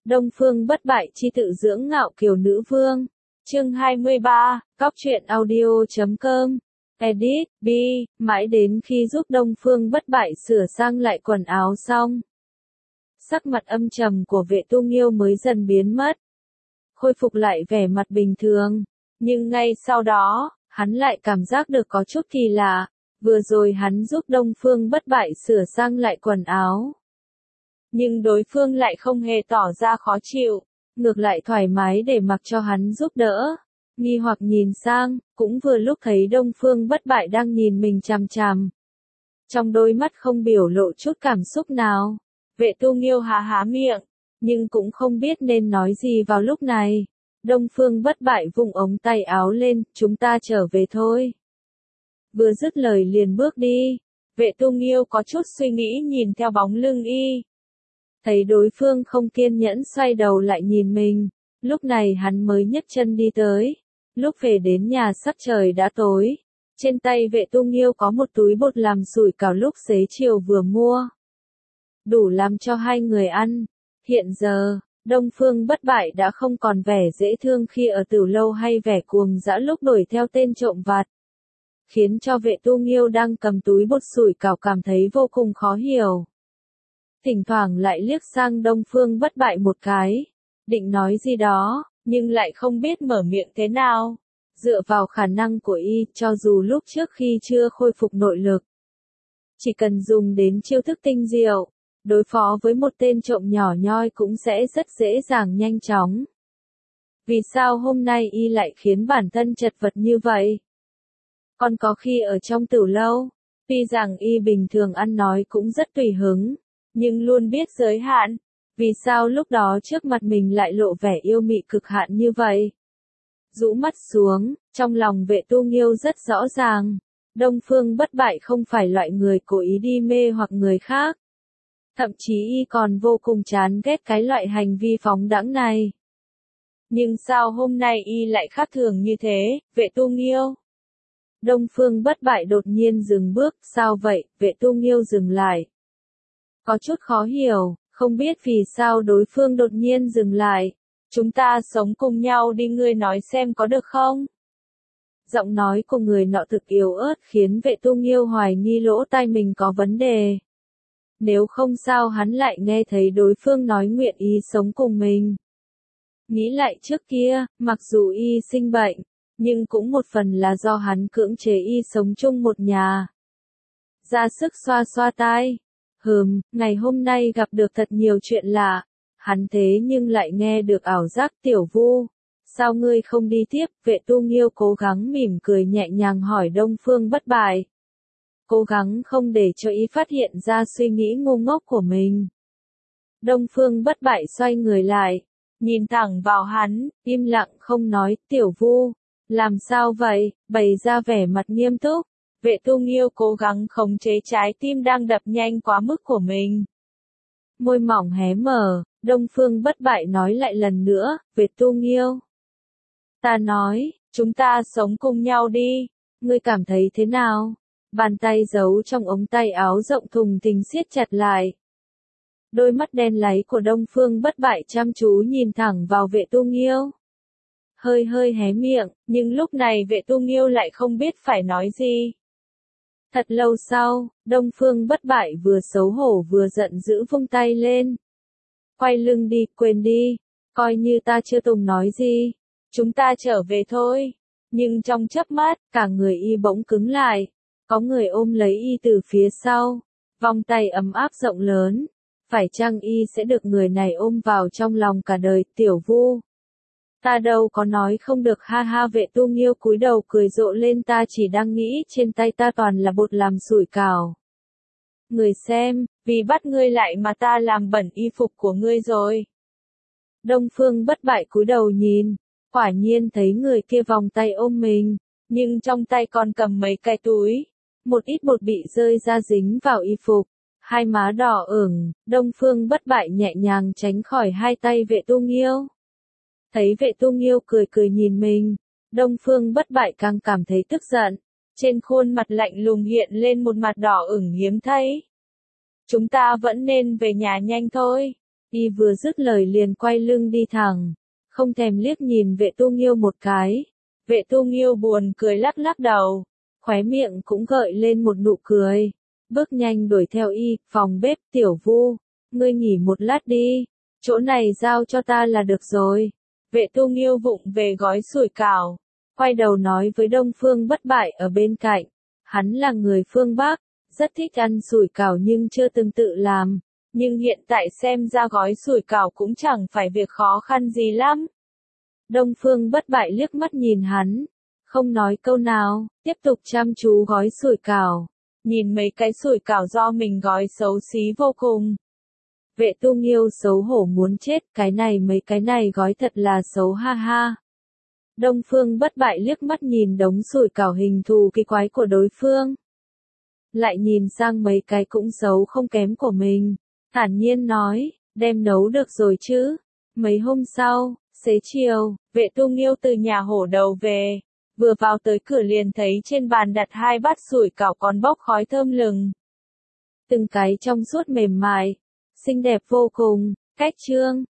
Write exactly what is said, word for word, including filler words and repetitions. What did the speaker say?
Đông Phương bất bại chi tự dưỡng ngạo kiều nữ vương. Chương hai mươi ba, Cóc truyện audio chấm com. Edit, B, mãi đến khi giúp Đông Phương bất bại sửa sang lại quần áo xong. Sắc mặt âm trầm của Vệ Tu Nghiêu mới dần biến mất. Khôi phục lại vẻ mặt bình thường. Nhưng ngay sau đó, hắn lại cảm giác được có chút kỳ lạ. Vừa rồi hắn giúp Đông Phương bất bại sửa sang lại quần áo. Nhưng đối phương lại không hề tỏ ra khó chịu, ngược lại thoải mái để mặc cho hắn giúp đỡ. Nghi hoặc nhìn sang, cũng vừa lúc thấy Đông Phương bất bại đang nhìn mình chằm chằm. Trong đôi mắt không biểu lộ chút cảm xúc nào. Vệ Tu Nghiêu há há miệng, nhưng cũng không biết nên nói gì vào lúc này. Đông Phương bất bại vung ống tay áo lên, chúng ta trở về thôi. Vừa dứt lời liền bước đi. Vệ Tu Nghiêu có chút suy nghĩ nhìn theo bóng lưng y. Thấy đối phương không kiên nhẫn xoay đầu lại nhìn mình, lúc này hắn mới nhấc chân đi tới. Lúc về đến nhà sắc trời đã tối. Trên tay Vệ Tu Nghiêu có một túi bột làm sủi cảo lúc xế chiều vừa mua. Đủ làm cho hai người ăn. Hiện giờ, Đông Phương bất bại đã không còn vẻ dễ thương khi ở Tửu Lâu hay vẻ cuồng dã lúc đuổi theo tên trộm vặt. Khiến cho Vệ Tu Nghiêu đang cầm túi bột sủi cảo cảm thấy vô cùng khó hiểu. Thỉnh thoảng lại liếc sang Đông Phương bất bại một cái, định nói gì đó, nhưng lại không biết mở miệng thế nào. Dựa vào khả năng của y, cho dù lúc trước khi chưa khôi phục nội lực, chỉ cần dùng đến chiêu thức tinh diệu, đối phó với một tên trộm nhỏ nhoi cũng sẽ rất dễ dàng nhanh chóng. Vì sao hôm nay y lại khiến bản thân chật vật như vậy? Còn có khi ở trong Tửu Lâu, tuy rằng y bình thường ăn nói cũng rất tùy hứng, nhưng luôn biết giới hạn. Vì sao lúc đó trước mặt mình lại lộ vẻ yêu mị cực hạn như vậy? Rũ mắt xuống, trong lòng Vệ Tu Nghiêu rất rõ ràng. Đông Phương bất bại không phải loại người cố ý đi mê hoặc người khác. Thậm chí y còn vô cùng chán ghét cái loại hành vi phóng đãng này. Nhưng sao hôm nay y lại khác thường như thế, Vệ Tu Nghiêu? Đông Phương bất bại đột nhiên dừng bước, sao vậy? Vệ Tu Nghiêu dừng lại. Có chút khó hiểu, không biết vì sao đối phương đột nhiên dừng lại. Chúng ta sống cùng nhau đi, ngươi nói xem có được không? Giọng nói của người nọ thực yếu ớt khiến Vệ Tu Nghiêu hoài nghi lỗ tai mình có vấn đề. Nếu không sao hắn lại nghe thấy đối phương nói nguyện ý sống cùng mình. Nghĩ lại trước kia, mặc dù y sinh bệnh, nhưng cũng một phần là do hắn cưỡng chế y sống chung một nhà. Ra sức xoa xoa tai. Hừm, ngày hôm nay gặp được thật nhiều chuyện lạ. Hắn thế nhưng lại nghe được ảo giác. Tiểu Vu, sao ngươi không đi tiếp? Vệ Tu Nghiêu cố gắng mỉm cười nhẹ nhàng hỏi Đông Phương bất bại. Cố gắng không để cho y phát hiện ra suy nghĩ ngu ngốc của mình. Đông Phương bất bại xoay người lại, nhìn thẳng vào hắn, im lặng không nói. Tiểu Vu, làm sao vậy? Bày ra vẻ mặt nghiêm túc. Vệ Tu Nghiêu cố gắng khống chế trái tim đang đập nhanh quá mức của mình. Môi mỏng hé mở, Đông Phương bất bại nói lại lần nữa, Vệ Tu Nghiêu. Ta nói, chúng ta sống cùng nhau đi, ngươi cảm thấy thế nào? Bàn tay giấu trong ống tay áo rộng thùng thình siết chặt lại. Đôi mắt đen láy của Đông Phương bất bại chăm chú nhìn thẳng vào Vệ Tu Nghiêu. Hơi hơi hé miệng, nhưng lúc này Vệ Tu Nghiêu lại không biết phải nói gì. Thật lâu sau, Đông Phương bất bại vừa xấu hổ vừa giận dữ vung tay lên. Quay lưng đi, quên đi, coi như ta chưa từng nói gì. Chúng ta trở về thôi. Nhưng trong chớp mắt, cả người y bỗng cứng lại. Có người ôm lấy y từ phía sau. Vòng tay ấm áp rộng lớn. Phải chăng y sẽ được người này ôm vào trong lòng cả đời? Tiểu Vu, ta đâu có nói không được, ha ha. Vệ Tu Nghiêu cúi đầu cười rộ lên, ta chỉ đang nghĩ trên tay ta toàn là bột làm sủi cảo. Người xem, vì bắt ngươi lại mà ta làm bẩn y phục của ngươi rồi. Đông Phương bất bại cúi đầu nhìn, quả nhiên thấy người kia vòng tay ôm mình, nhưng trong tay còn cầm mấy cái túi. Một ít bột bị rơi ra dính vào y phục, hai má đỏ ửng. Đông Phương bất bại nhẹ nhàng tránh khỏi hai tay Vệ Tu Nghiêu. Thấy Vệ Tu Nghiêu cười cười nhìn mình, Đông Phương bất bại càng cảm thấy tức giận. Trên khuôn mặt lạnh lùng hiện lên một mặt đỏ ửng hiếm thấy. Chúng ta vẫn nên về nhà nhanh thôi. Y vừa dứt lời liền quay lưng đi thẳng, không thèm liếc nhìn Vệ Tu Nghiêu một cái. Vệ Tu Nghiêu buồn cười lắc lắc đầu, khóe miệng cũng gợi lên một nụ cười, bước nhanh đuổi theo Y. Phòng bếp. Tiểu Vu, ngươi nghỉ một lát đi, chỗ này giao cho ta là được rồi. Vệ Tu Nghiêu vụng về gói sủi cảo, quay đầu nói với Đông Phương Bất Bại ở bên cạnh. Hắn là người phương Bắc, rất thích ăn sủi cảo nhưng chưa từng tự làm, nhưng hiện tại xem ra gói sủi cảo cũng chẳng phải việc khó khăn gì lắm. Đông Phương Bất Bại liếc mắt nhìn hắn, không nói câu nào, tiếp tục chăm chú gói sủi cảo, nhìn mấy cái sủi cảo do mình gói xấu xí vô cùng. Vệ Tu Nghiêu xấu hổ muốn chết, cái này mấy cái này gói thật là xấu ha ha. Đông Phương Bất Bại liếc mắt nhìn đống sủi cảo hình thù kỳ quái của đối phương, lại nhìn sang mấy cái cũng xấu không kém của mình, thản nhiên nói, đem nấu được rồi chứ. Mấy hôm sau, xế chiều, Vệ Tu Nghiêu từ nhà hổ đầu về, vừa vào tới cửa liền thấy trên bàn đặt hai bát sủi cảo còn bốc khói thơm lừng. Từng cái trong suốt mềm mại, xinh đẹp vô cùng, cách trương,